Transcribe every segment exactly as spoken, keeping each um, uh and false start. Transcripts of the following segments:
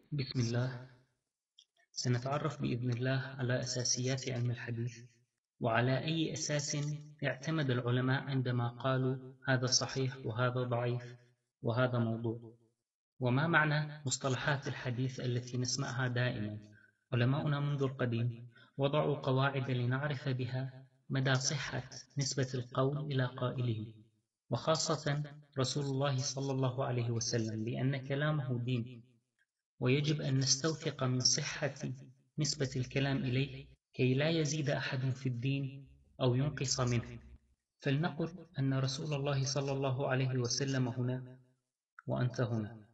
بسم الله. سنتعرف بإذن الله على أساسيات علم الحديث، وعلى أي أساس اعتمد العلماء عندما قالوا هذا صحيح وهذا ضعيف وهذا موضوع، وما معنى مصطلحات الحديث التي نسمعها دائما. علماؤنا منذ القديم وضعوا قواعد لنعرف بها مدى صحة نسبة القول إلى قائله، وخاصة رسول الله صلى الله عليه وسلم، لأن كلامه دين، ويجب أن نستوثق من صحة نسبة الكلام إليه كي لا يزيد أحد في الدين أو ينقص منه. فلنقل أن رسول الله صلى الله عليه وسلم هنا وأنت هنا،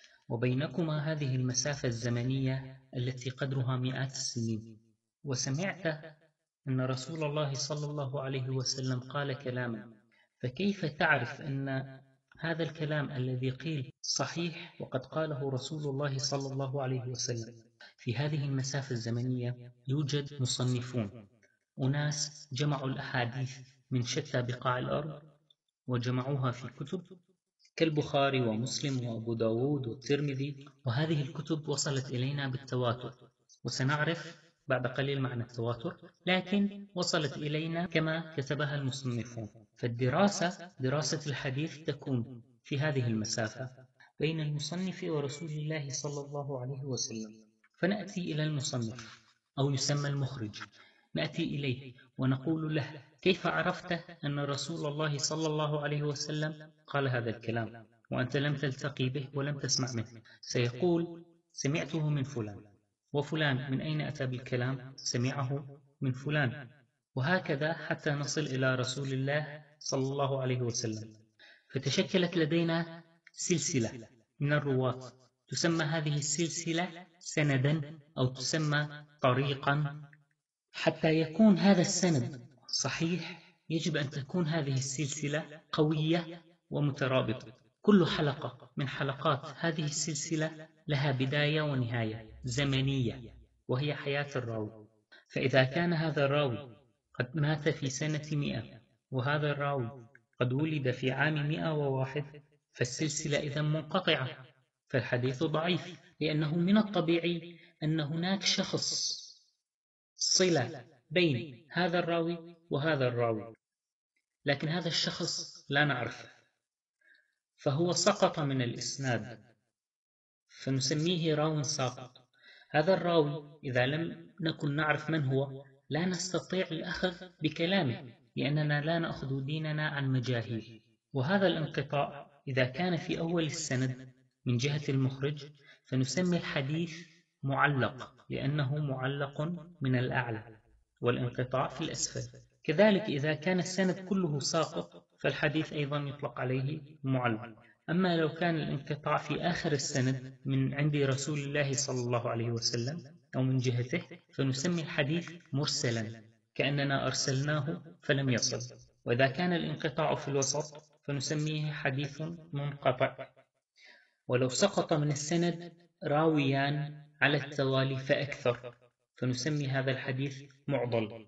وبينكما هذه المسافة الزمنية التي قدرها مئات السنين، وسمعت أن رسول الله صلى الله عليه وسلم قال كلاما، فكيف تعرف أن هذا الكلام الذي قيل صحيح وقد قاله رسول الله صلى الله عليه وسلم؟ في هذه المسافة الزمنية يوجد مصنفون، أناس جمعوا الأحاديث من شتى بقاع الأرض وجمعوها في كتب كالبخاري ومسلم وأبو داود والترمذي، وهذه الكتب وصلت إلينا بالتواتر، وسنعرف بعد قليل معنى التواتر، لكن وصلت إلينا كما كتبها المصنفون. فالدراسة دراسة الحديث تكون في هذه المسافة بين المصنف ورسول الله صلى الله عليه وسلم. فنأتي إلى المصنف أو يسمى المخرج، نأتي إليه ونقول له: كيف عرفت أن رسول الله صلى الله عليه وسلم قال هذا الكلام وأنت لم تلتقي به ولم تسمع منه؟ سيقول: سمعته من فلان، وفلان من أين أتى بالكلام؟ سمعه من فلان، وهكذا حتى نصل إلى رسول الله صلى الله عليه وسلم. فتشكلت لدينا سلسلة من الرواة، تسمى هذه السلسلة سندا أو تسمى طريقا. حتى يكون هذا السند صحيح يجب أن تكون هذه السلسلة قوية ومترابطة. كل حلقة من حلقات هذه السلسلة لها بداية ونهاية زمنية، وهي حياة الراوي. فإذا كان هذا الراوي قد مات في سنة مئة، وهذا الراوي قد ولد في عام مئة وواحد، فالسلسلة إذن منقطعة، فالحديث ضعيف، لأنه من الطبيعي أن هناك شخص صلة بين هذا الراوي وهذا الراوي، لكن هذا الشخص لا نعرفه، فهو سقط من الإسناد، فنسميه راو ساقط. هذا الراوي إذا لم نكن نعرف من هو لا نستطيع الأخذ بكلامه، لأننا لا نأخذ ديننا عن مجاهيل. وهذا الانقطاع إذا كان في أول السند من جهة المخرج فنسمي الحديث معلق، لأنه معلق من الأعلى والانقطاع في الأسفل. كذلك إذا كان السند كله ساقط فالحديث أيضا يطلق عليه معلق. أما لو كان الانقطاع في آخر السند من عند رسول الله صلى الله عليه وسلم أو من جهته فنسمي الحديث مرسلا، كأننا أرسلناه فلم يصل. وإذا كان الانقطاع في الوسط فنسميه حديث منقطع. ولو سقط من السند راويان على التوالي فأكثر فنسمي هذا الحديث معضل.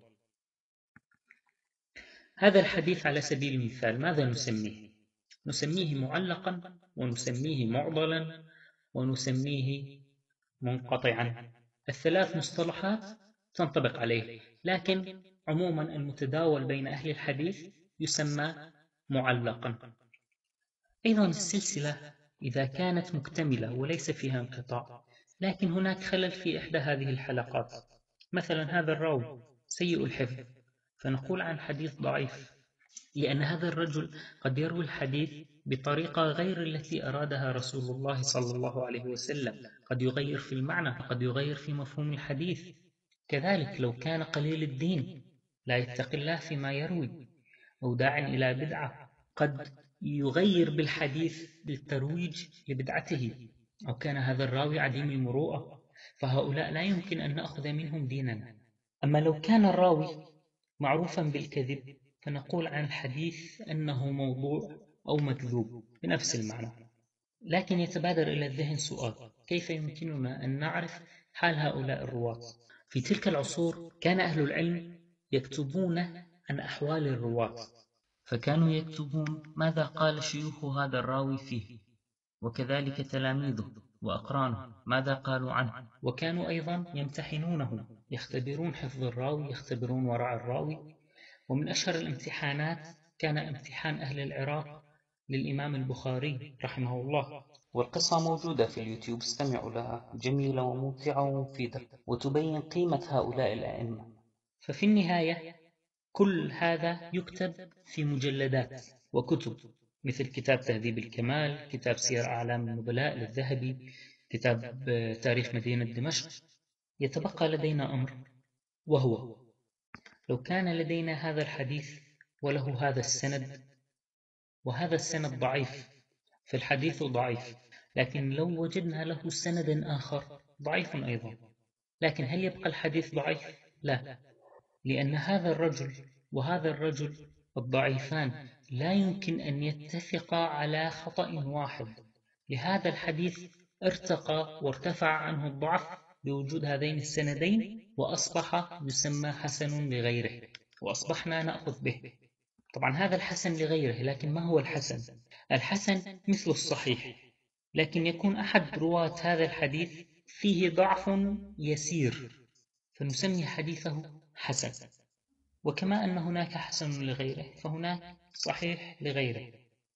هذا الحديث على سبيل المثال ماذا نسميه؟ نسميه معلقا، ونسميه معضلا، ونسميه منقطعا. الثلاث مصطلحات تنطبق عليه، لكن عموما المتداول بين أهل الحديث يسمى معلقا. أيضا السلسلة إذا كانت مكتملة وليس فيها انقطاع، لكن هناك خلل في إحدى هذه الحلقات، مثلا هذا الراوي سيء الحفظ، فنقول عن حديث ضعيف، لأن هذا الرجل قد يروي الحديث بطريقة غير التي أرادها رسول الله صلى الله عليه وسلم، قد يغير في المعنى، قد يغير في مفهوم الحديث. كذلك لو كان قليل الدين لا يتقي الله فيما يروي، أو داع إلى بدعة، قد يغير بالحديث للترويج لبدعته، أو كان هذا الراوي عديم المروءة، فهؤلاء لا يمكن أن نأخذ منهم ديننا. أما لو كان الراوي معروفا بالكذب فنقول عن الحديث أنه موضوع أو مكذوب بنفس المعنى. لكن يتبادر إلى الذهن سؤال: كيف يمكننا أن نعرف حال هؤلاء الرواة؟ في تلك العصور كان أهل العلم يكتبون عن أحوال الرواة، فكانوا يكتبون ماذا قال شيوخ هذا الراوي فيه، وكذلك تلاميذه، وأقرانه ماذا قالوا عنه، وكانوا أيضا يمتحنونه، يختبرون حفظ الراوي، يختبرون ورع الراوي. ومن أشهر الامتحانات كان امتحان أهل العراق للإمام البخاري رحمه الله، والقصة موجودة في اليوتيوب، استمعوا لها، جميلة وممتعة ومفيدة، وتبين قيمة هؤلاء الأئمة. ففي النهاية كل هذا يكتب في مجلدات وكتب، مثل كتاب تهذيب الكمال، كتاب سير أعلام النبلاء للذهبي، كتاب تاريخ مدينة دمشق. يتبقى لدينا أمر، وهو لو كان لدينا هذا الحديث وله هذا السند، وهذا السند ضعيف، فالحديث ضعيف، لكن لو وجدنا له سند آخر ضعيف أيضا، لكن هل يبقى الحديث ضعيف؟ لا، لأن هذا الرجل وهذا الرجل الضعيفان لا يمكن أن يتفقا على خطأ واحد، لهذا الحديث ارتقى وارتفع عنه الضعف بوجود هذين السندين، وأصبح يسمى حسن لغيره، وأصبحنا نأخذ به. طبعا هذا الحسن لغيره، لكن ما هو الحسن؟ الحسن مثل الصحيح، لكن يكون أحد رواة هذا الحديث فيه ضعف يسير، فنسمي حديثه حسن. وكما أن هناك حسن لغيره، فهناك صحيح لغيره.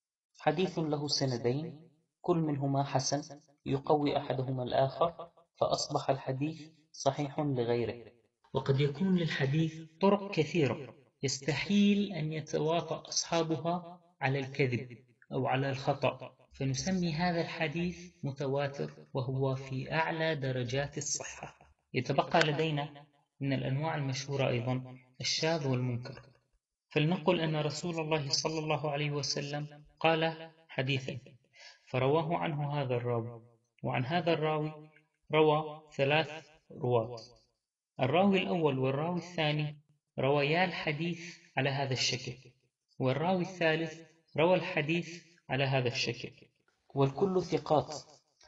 حديث له سندين كل منهما حسن يقوي أحدهما الآخر، فأصبح الحديث صحيح لغيره. وقد يكون للحديث طرق كثيرة يستحيل أن يتواطأ أصحابها على الكذب أو على الخطأ، فنسمي هذا الحديث متواتر، وهو في أعلى درجات الصحة. يتبقى لدينا من الأنواع المشهورة أيضا الشاذ والمنكر. فلنقل أن رسول الله صلى الله عليه وسلم قال حديثا فرواه عنه هذا الراوي، وعن هذا الراوي روى ثلاث رواة، الراوي الأول والراوي الثاني رويا الحديث على هذا الشكل، والراوي الثالث روى الحديث على هذا الشكل، والكل ثقات،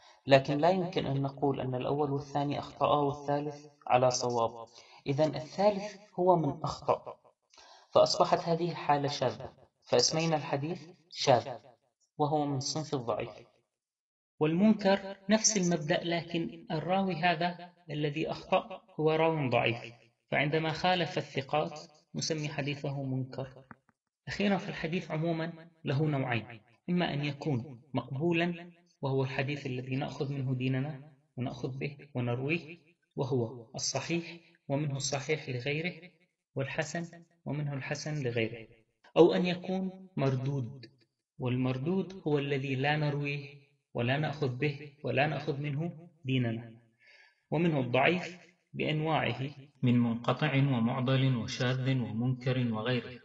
لكن لا يمكن أن نقول أن الأول والثاني أخطأ والثالث على صواب، إذن الثالث هو من أخطأ، فأصبحت هذه حالة شاذة، فأسمينا الحديث شاذ، وهو من صنف الضعيف. والمنكر نفس المبدأ، لكن الراوي هذا الذي أخطأ هو راوي ضعيف، فعندما خالف الثقات نسمي حديثه منكر. أخيرا، في الحديث عموما له نوعين، إما أن يكون مقبولا، وهو الحديث الذي نأخذ منه ديننا ونأخذ به ونرويه، وهو الصحيح، ومنه الصحيح لغيره، والحسن، ومنه الحسن لغيره. أو أن يكون مردود، والمردود هو الذي لا نرويه ولا نأخذ به ولا نأخذ منه ديننا. ومنه الضعيف بأنواعه من منقطع ومعضل وشاذ ومنكر وغيره.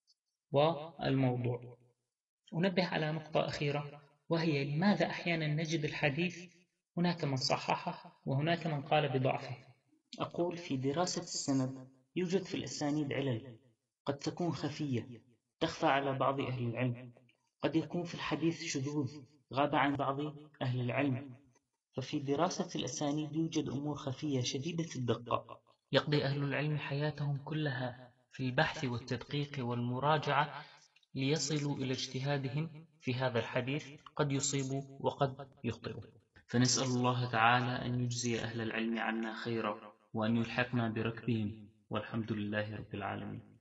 والموضوع. أنبه على نقطة أخيرة، وهي لماذا أحيانا نجد الحديث هناك من صححه وهناك من قال بضعفه. أقول في دراسة السند يوجد في الأسانيد علل قد تكون خفية تخفى على بعض أهل العلم، قد يكون في الحديث شذوذ غاب عن بعض أهل العلم، ففي دراسة الأسانيد يوجد أمور خفية شديدة الدقة يقضي أهل العلم حياتهم كلها في البحث والتدقيق والمراجعة ليصلوا إلى اجتهادهم في هذا الحديث، قد يصيبوا وقد يخطئوا. فنسأل الله تعالى أن يجزي أهل العلم عنا خيرا، وأن يلحقنا بركبهم، والحمد لله رب العالمين.